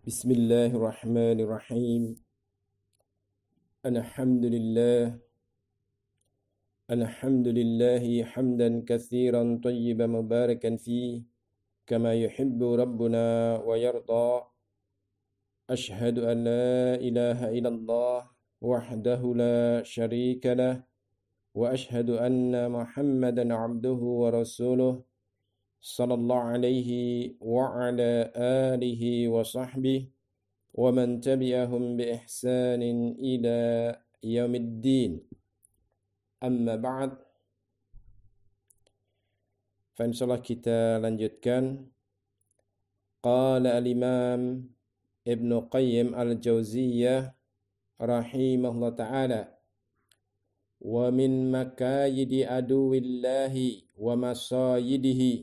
Bismillahirrahmanirrahim. Alhamdulillah. Alhamdulillahi hamdan katsiran tayyiban mubarakan fi kama yuhibbu rabbuna wa yarda. Ashhadu an la ilaha illallah wahdahu la syarika lah wa ashhadu anna Muhammadan abduhu wa rasuluh sallallahu alaihi wa ala alihi wa sahbihi wa man tabi'ahum bi ihsanin ila yaumiddin. Amma ba'd. Fa insyaallah kita lanjutkan. Qala al-Imam Ibn Qayyim al-Jauziyah rahimahullah ta'ala, wa min makayidi aduwillahi wa masayidihi,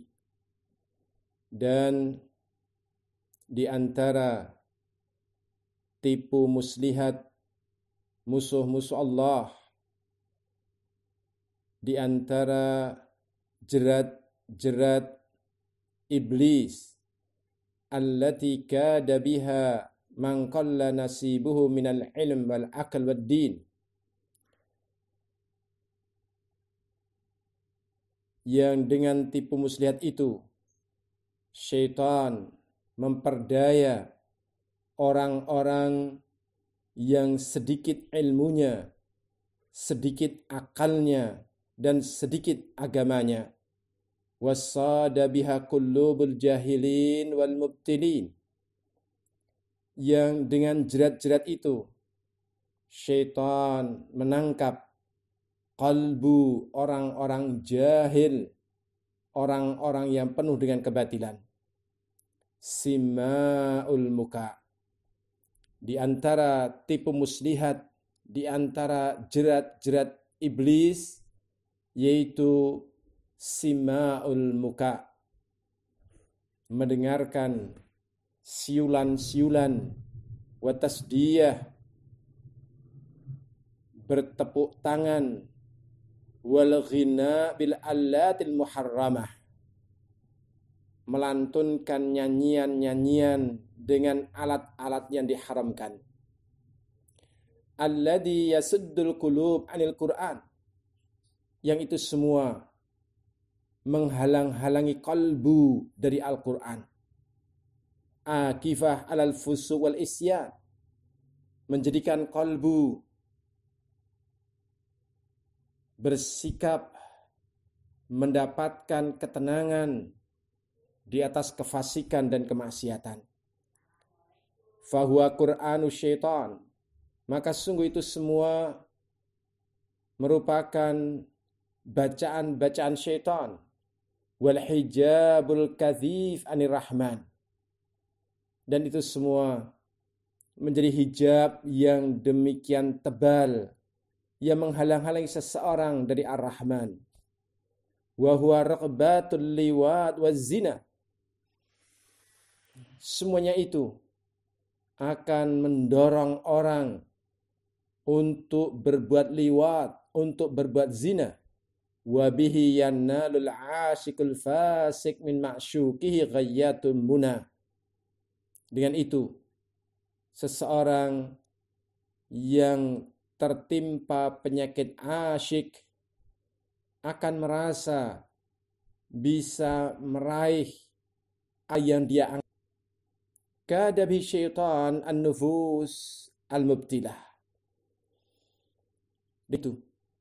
dan di antara tipu muslihat musuh-musuh Allah, di antara jerat-jerat iblis, allati kada biha man qalla nasibuhu minal ilm wal aql wad din, yang dengan tipu muslihat itu syaitan memperdaya orang-orang yang sedikit ilmunya, sedikit akalnya, dan sedikit agamanya. Wasada biha qulubul jahilin wal mubtilin, yang dengan jerat-jerat itu syaitan menangkap kalbu orang-orang jahil, orang-orang yang penuh dengan kebatilan. Sima'ul muka, di antara tipu muslihat, di antara jerat-jerat iblis, yaitu sima'ul muka, mendengarkan siulan-siulan, wa tasdiyah, bertepuk tangan, wal ghina bil allatil muharramah, melantunkan nyanyian-nyanyian dengan alat-alat yang diharamkan. Alladhi yasuddul qulub anil Qur'an, yang itu semua menghalang-halangi kalbu dari Al-Quran. Akifah alal fusuq wal isyan, menjadikan kalbu bersikap mendapatkan ketenangan di atas kefasikan dan kemaksiatan. Fahuwa Qur'anu syaitan, maka sungguh itu semua merupakan bacaan-bacaan syaitan. Wal hijabul kadzif anir rahman, dan itu semua menjadi hijab yang demikian tebal yang menghalang-halangi seseorang dari Ar-Rahman. Wa huwa raqbatul liwat waz zina, semuanya itu akan mendorong orang untuk berbuat liwat, untuk berbuat zina. Wa bihi yanalul asyikul fasik min ma'syukihi ghayyatul muna. Dengan itu, seseorang yang tertimpa penyakit asyik akan merasa bisa meraih yang dia anggap. Kadabi syaitan an-nufus al-mubtilah. Itu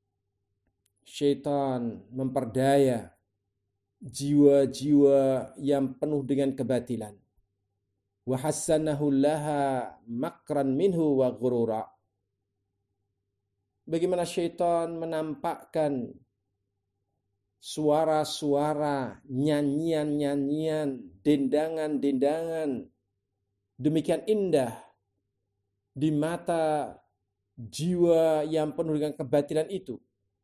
syaitan memperdaya jiwa-jiwa yang penuh dengan kebatilan. Wa hassanahu laha makran minhu wa ghurura. Bagaimana syaitan menampakkan suara-suara, nyanyian-nyanyian, dendangan-dendangan demikian indah di mata jiwa yang penuh dengan kebatilan itu.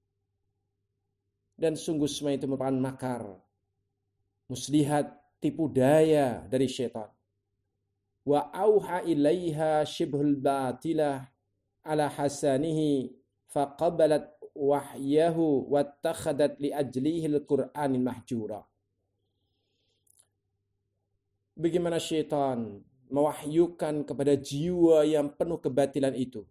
Dan sungguh semua itu merupakan makar, muslihat, tipu daya dari syaitan. Wa auha ilaiha shibhul batilah ala hasanihi faqabalat wahyahu wattakhadat li ajlihi al-Qur'anil mahjura. Bagaimana syaitan mewahyukan kepada jiwa yang penuh kebatilan itu.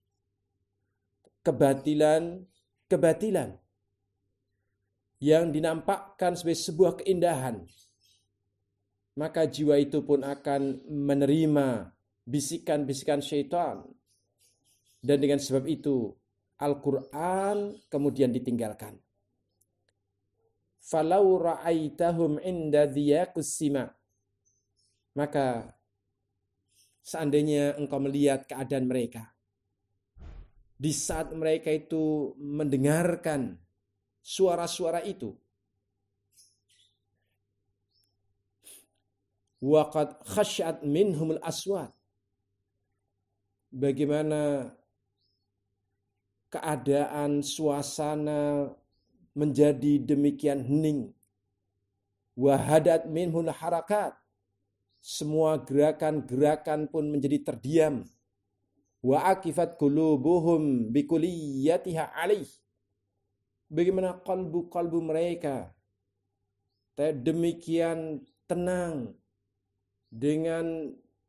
Kebatilan yang dinampakkan sebagai sebuah keindahan, maka jiwa itu pun akan menerima bisikan-bisikan syaitan. Dan dengan sebab itu Al-Quran kemudian ditinggalkan. Falau ra'aitahum inda dhiyaqus sima, maka seandainya engkau melihat keadaan mereka di saat mereka itu mendengarkan suara-suara itu, waqad khasyat minhumul aswat, bagaimana keadaan suasana menjadi demikian hening, wahadat minhul harakat, semua gerakan-gerakan pun menjadi terdiam, wa akifat qulubuhum bikuliyatiha alaih, bagaimana kalbu-kalbu mereka demikian tenang dengan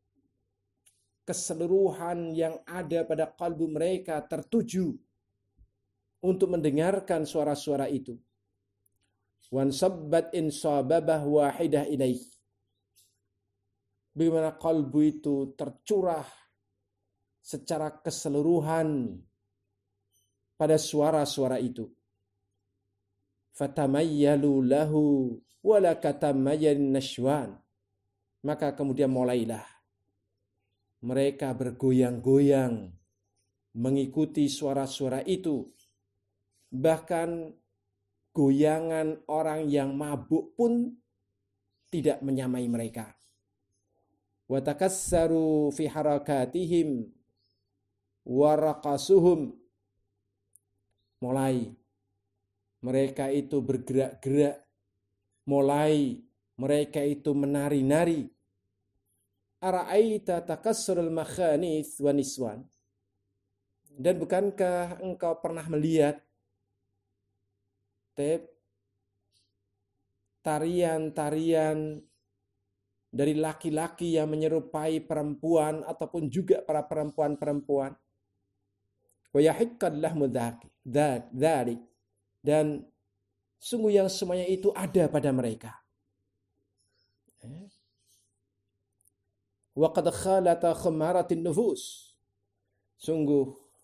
keseluruhan yang ada pada kalbu mereka tertuju untuk mendengarkan suara-suara itu. Wan sabbat insababah wahidah ilaih, bagaimana kalbu itu tercurah secara keseluruhan pada suara-suara itu. Fatamayyalu lahu wala katamayyal nashwan, maka kemudian mulailah mereka bergoyang-goyang mengikuti suara-suara itu. Bahkan goyangan orang yang mabuk pun tidak menyamai mereka. Wa takassaru fi harakatihim wa raqasuhum, mulai mereka itu bergerak-gerak, mulai mereka itu menari-nari. Ara'aita takassurul makhanith wa niswan, dan bukankah engkau pernah melihat tarian-tarian dari laki-laki yang menyerupai perempuan ataupun juga para perempuan-perempuan? Wa yahiqqad lahmu dzalik, dan sungguh yang semuanya itu ada pada mereka. Wa qad khalata khamaratin nufus, sungguh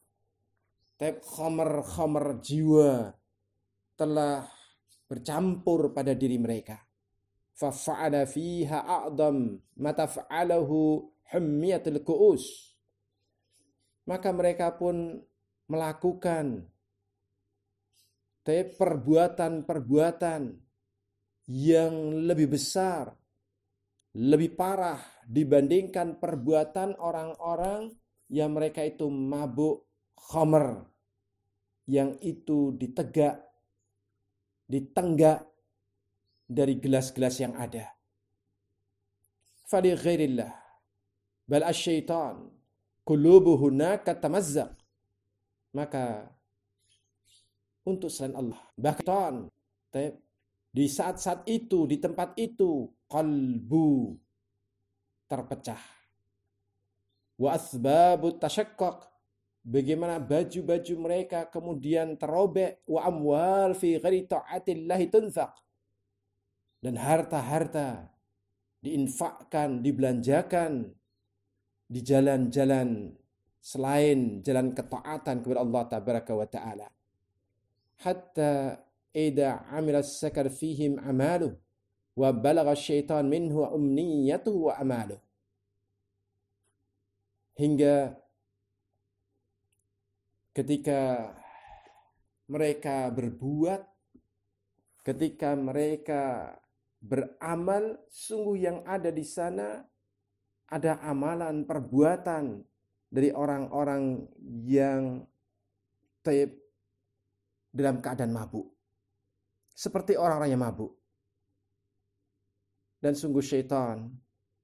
khamar jiwa telah bercampur pada diri mereka. Fa fa'ala fiha a'dam ma taf'alahu hummiyatul qu'us, maka mereka pun melakukan perbuatan-perbuatan yang lebih besar, lebih parah dibandingkan perbuatan orang-orang yang mereka itu mabuk khamr, yang itu ditenggak dari gelas-gelas yang ada. Fali ghairillah bal asyaitan qulubuhu hunaka tamazzaq, maka untuk selain Allah, bahkan di saat-saat itu, di tempat itu, qalbu terpecah. Wa asbabut tashaqqaq, bagaimana baju-baju mereka kemudian terobek. Wa amwal fi ghairi ta'atillahi tunfaq, dan harta-harta diinfakkan, dibelanjakan di jalan-jalan selain jalan ketaatan kepada Allah tabaraka wa ta'ala. Hatta idza amila sakar fihim amalu wa balagha syaitan minhu umniyatuhu wa amalu, hingga ketika mereka berbuat, ketika mereka beramal, sungguh yang ada di sana ada amalan perbuatan dari orang-orang yang dalam keadaan mabuk, seperti orang-orang yang mabuk. Dan sungguh syaitan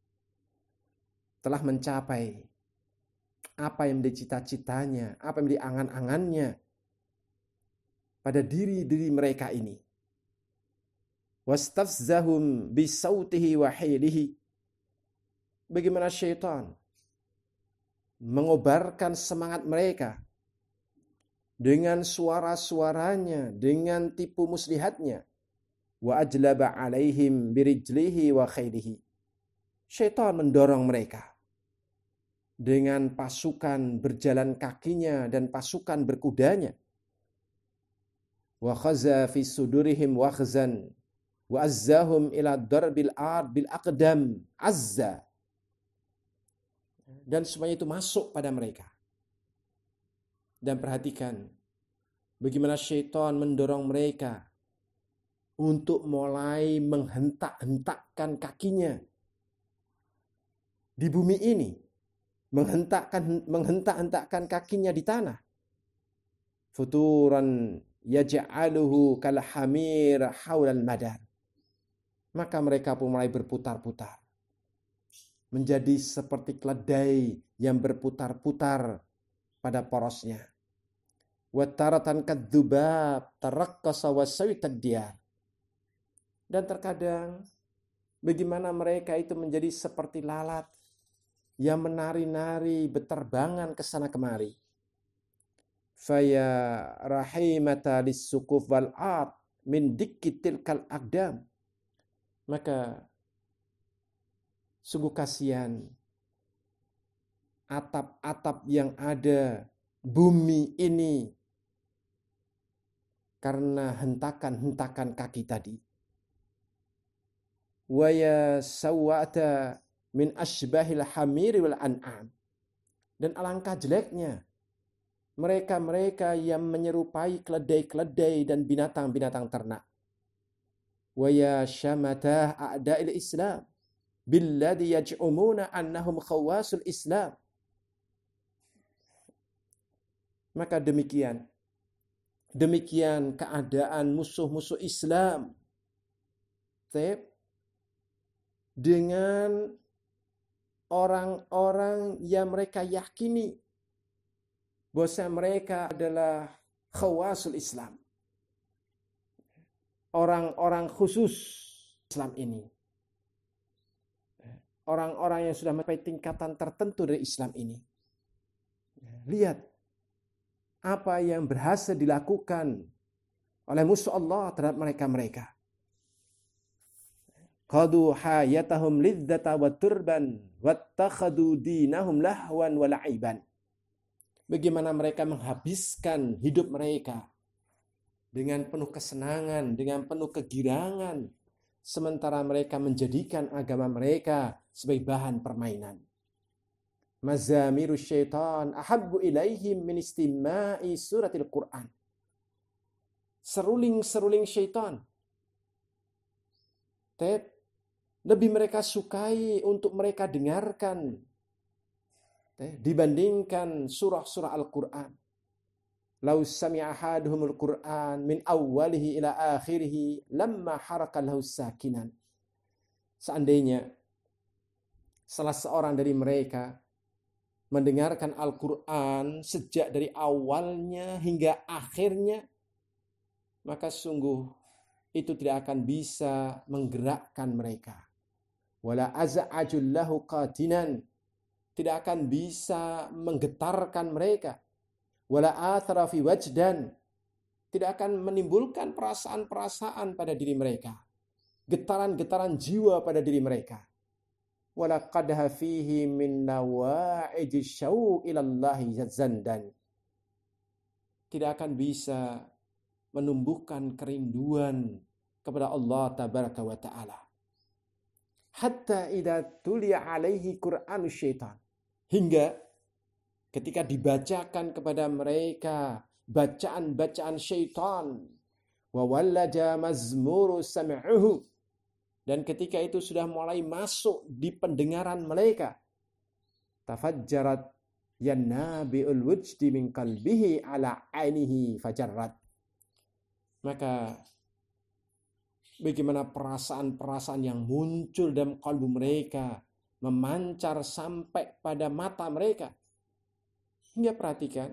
telah mencapai apa yang menjadi cita-citanya, apa yang menjadi angan-angannya pada diri-diri mereka ini. Wastafzahum bisautihi wa hilihi, bagaimana syaitan mengobarkan semangat mereka dengan suara-suaranya, dengan tipu muslihatnya. Wa ajlaba alaihim birijlihi wa khairihi. Syaitan mendorong mereka dengan pasukan berjalan kakinya dan pasukan berkudanya. Wa khaza fi sudurihim wakhzan wa azzahum ila darbil ard bil aqdam azza. Dan semuanya itu masuk pada mereka. Dan perhatikan bagaimana syaitan mendorong mereka untuk mulai menghentak-hentakkan kakinya di bumi ini, menghentak-hentakkan kakinya di tanah. Futuran yaj'aluhu kal hamir haulal madar. Maka mereka pun mulai berputar-putar, menjadi seperti keledai yang berputar-putar pada porosnya. Wa taratan kadzubab taraqqasa wa sawitad diyar. Dan terkadang bagaimana mereka itu menjadi seperti lalat yang menari-nari beterbangan ke sana kemari. Faya rahimata lis-sukuf wal ard min dikkitil kal aqdam. Maka sungguh kasihan atap-atap yang ada bumi ini karena hentakan-hentakan kaki tadi. Wa ya sawata min asbahil hamiri wal an'am. Dan alangkah jeleknya mereka-mereka yang menyerupai keledai-keledai dan binatang-binatang ternak. Wa ya syamatah a'da'il Islam billadhi yaj'umuna annahum khawasul Islam. Maka demikian keadaan musuh-musuh Islam. Dengan orang-orang yang mereka yakini bahwa mereka adalah khawasul Islam. Orang-orang khusus Islam ini. Orang-orang yang sudah mencapai tingkatan tertentu dari Islam ini. Lihat apa yang berhasil dilakukan oleh musuh Allah terhadap mereka-mereka. Qadu hayatahum lidzata wa turban wattakhadu dinahum lahwan wa la'iban. Bagaimana mereka menghabiskan hidup mereka dengan penuh kesenangan, dengan penuh kegirangan, sementara mereka menjadikan agama mereka sebagai bahan permainan. Mazamiru syaitan ahabbu ilaihim min istima'i suratil Qur'an. Seruling-seruling syaitan lebih mereka sukai untuk mereka dengarkan dibandingkan surah-surah Al-Quran. Lau sami'a ahaduhumul Quran min awwalihi ila akhirih lamma haraka lahu sakinan. Seandainya salah seorang dari mereka mendengarkan Al-Quran sejak dari awalnya hingga akhirnya, maka sungguh itu tidak akan bisa menggerakkan mereka. Wala az'ajul lahu qatinan, tidak akan bisa menggetarkan mereka. Wala athara fi wajdan, tidak akan menimbulkan perasaan-perasaan pada diri mereka, getaran-getaran jiwa pada diri mereka. Wala qadha fihi min nawa'ij syauq ila Allah zandan, tidak akan bisa menumbuhkan kerinduan kepada Allah tabaraka wa ta'ala. Hatta idza tuliya alaihi Qur'anus syaitan, hingga ketika dibacakan kepada mereka bacaan-bacaan syaitan, wa wallaja mazmuru sam'uhu, dan ketika itu sudah mulai masuk di pendengaran mereka, tafajjarat yanabiul wujdi min qalbihi ala ainihi fajarrat. Maka bagaimana perasaan-perasaan yang muncul dalam kalbu mereka memancar sampai pada mata mereka. Hingga perhatikan,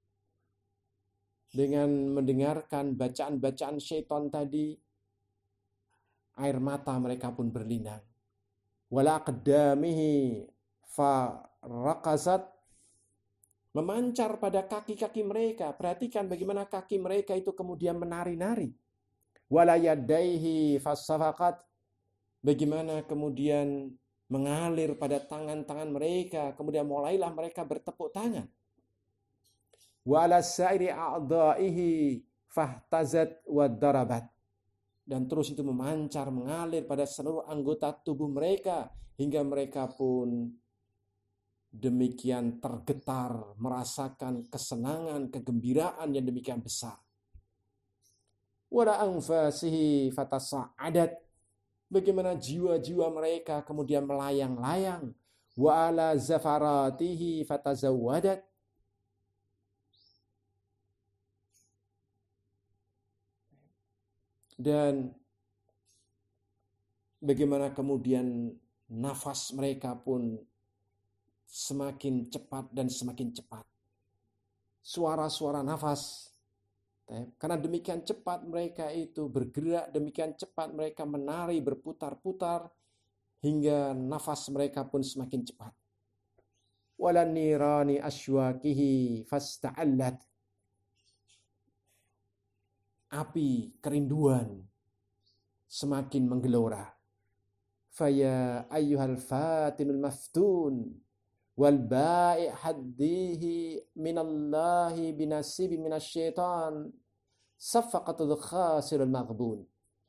dengan mendengarkan bacaan-bacaan syaitan tadi, air mata mereka pun berlinang. wala aqdamihi faraqasat, memancar pada kaki-kaki mereka. Perhatikan bagaimana kaki mereka itu kemudian menari-nari. Wala yadaihi fasafaqat, bagaimana kemudian mengalir pada tangan-tangan mereka, kemudian mulailah mereka bertepuk tangan. Wa ala sa'iri a'dha'ihi fahtazat wa darabat, dan terus itu memancar, mengalir pada seluruh anggota tubuh mereka hingga mereka pun demikian tergetar, merasakan kesenangan, kegembiraan yang demikian besar. Wala anfasihi fatasa'adat, bagaimana jiwa-jiwa mereka kemudian melayang-layang. Wa ala zafaratihi fatazawwadat, dan bagaimana kemudian nafas mereka pun semakin cepat dan semakin cepat. Suara-suara nafas, karena demikian cepat mereka itu bergerak, demikian cepat mereka menari, berputar-putar, hingga nafas mereka pun semakin cepat. Walan nirani aswaqihi fasta'allat, api kerinduan semakin menggelora. Faya ayyuhal fatinul maftun wal ba'i haddihi minallahi binasibi minasyaitan safaqatul khasirul maghbun.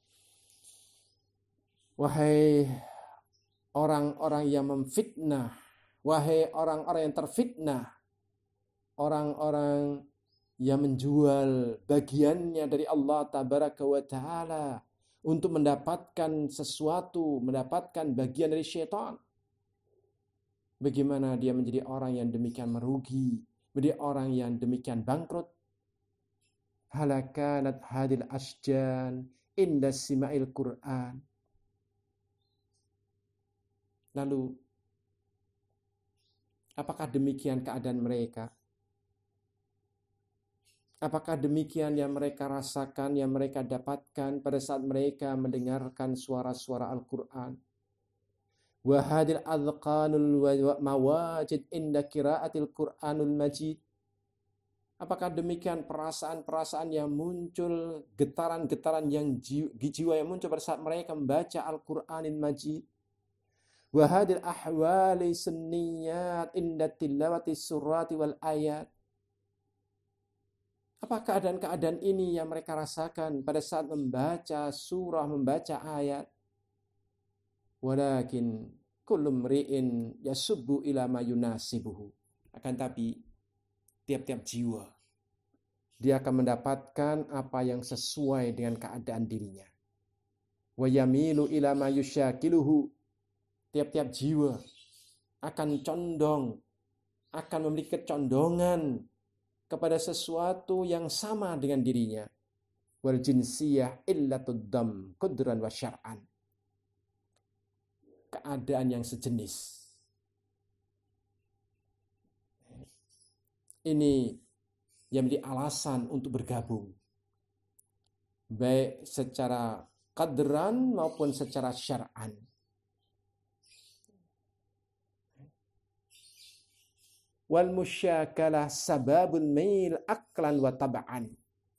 Wahai orang-orang yang memfitnah, wahai orang-orang yang terfitnah, orang-orang yang menjual bagiannya dari Allah Tabaraka wa Ta'ala untuk mendapatkan sesuatu, mendapatkan bagian dari syaitan. Bagaimana dia menjadi orang yang demikian merugi, menjadi orang yang demikian bangkrut. Halakanat hadil asjan inda sima'il Qur'an. Lalu, apakah demikian keadaan mereka? Apakah demikian yang mereka rasakan, yang mereka dapatkan pada saat mereka mendengarkan suara-suara Al-Quran? Wahadil adqanul mawajid inda qiraatil Qur'anul Majid. Apakah demikian perasaan-perasaan yang muncul, getaran-getaran yang jiwa yang muncul pada saat mereka membaca Al-Qur'anil Majid? Wahadil ahwali sunniyat inda tilawati surati wal ayat. Apa keadaan-keadaan ini yang mereka rasakan pada saat membaca surah, membaca ayat? Walakin kullu mri'in yasubbu ila ma yunasibuhu. Akan tapi tiap-tiap jiwa dia akan mendapatkan apa yang sesuai dengan keadaan dirinya. Wa yamilu ila ma yusyakiluhu. Tiap-tiap jiwa akan condong, akan memiliki kecondongan kepada sesuatu yang sama dengan dirinya. Wal jinsiyah illatud dam qudran wa syar'an. Keadaan yang sejenis. Ini yang menjadi alasan untuk bergabung. Baik secara qadran maupun secara syar'an. Wal musyakalah sababul mail aklan wa tab'an.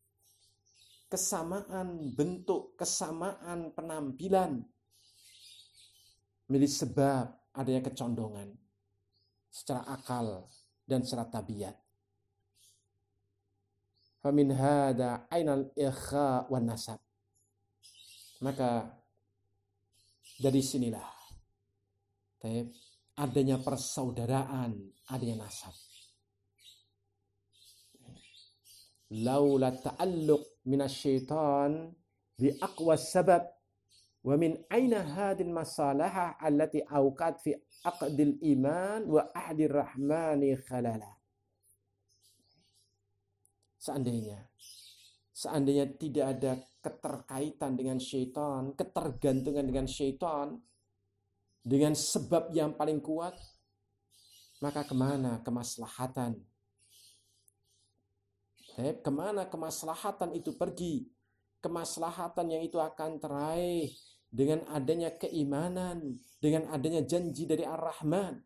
Kesamaan bentuk, kesamaan penampilan menjadi sebab adanya kecondongan secara akal dan secara tabiat. Famin hada ainal ikha wan nasab. Maka dari sinilah adanya persaudaraan, adanya nasab. Laula ta'alluq minasyaitan bi aqwa sabab wa min aina hadil masalahah allati awqat fi aqdil iman wa ahdir rahmani khalala. Seandainya tidak ada keterkaitan dengan syaitan, ketergantungan dengan syaitan, dengan sebab yang paling kuat, maka kemana kemaslahatan? Kemana kemaslahatan itu pergi? Kemaslahatan yang itu akan teraih dengan adanya keimanan, dengan adanya janji dari Ar-Rahman.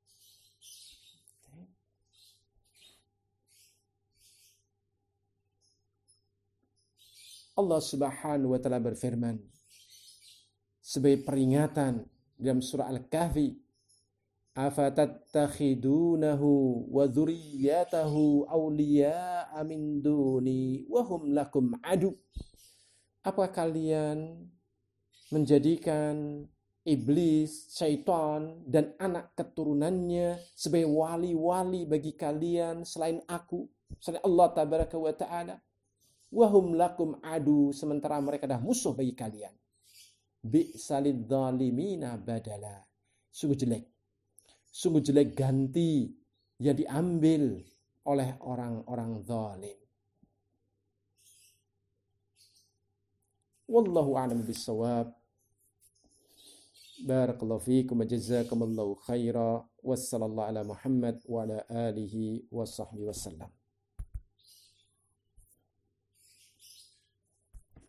Allah Subhanahu wa taala berfirman sebagai peringatan dalam surah Al-Kahfi, afatattakhidunahu wa dzurriyyatahu awliya'a min duni wa hum lakum adu. Apa kalian menjadikan iblis, syaitan, dan anak keturunannya sebagai wali-wali bagi kalian selain aku, selain Allah Tabaraka wa Ta'ala? Wahum lakum adu, sementara mereka dah musuh bagi kalian. Bi'salid zalimina badala. Sungguh jelek ganti yang diambil oleh orang-orang zalim. Wallahu a'lam bissawab. Barakallahu fiikum wa jazakumullahu khaira. Wassallallahu ala Muhammad wa ala alihi wa sahbihi wasallam.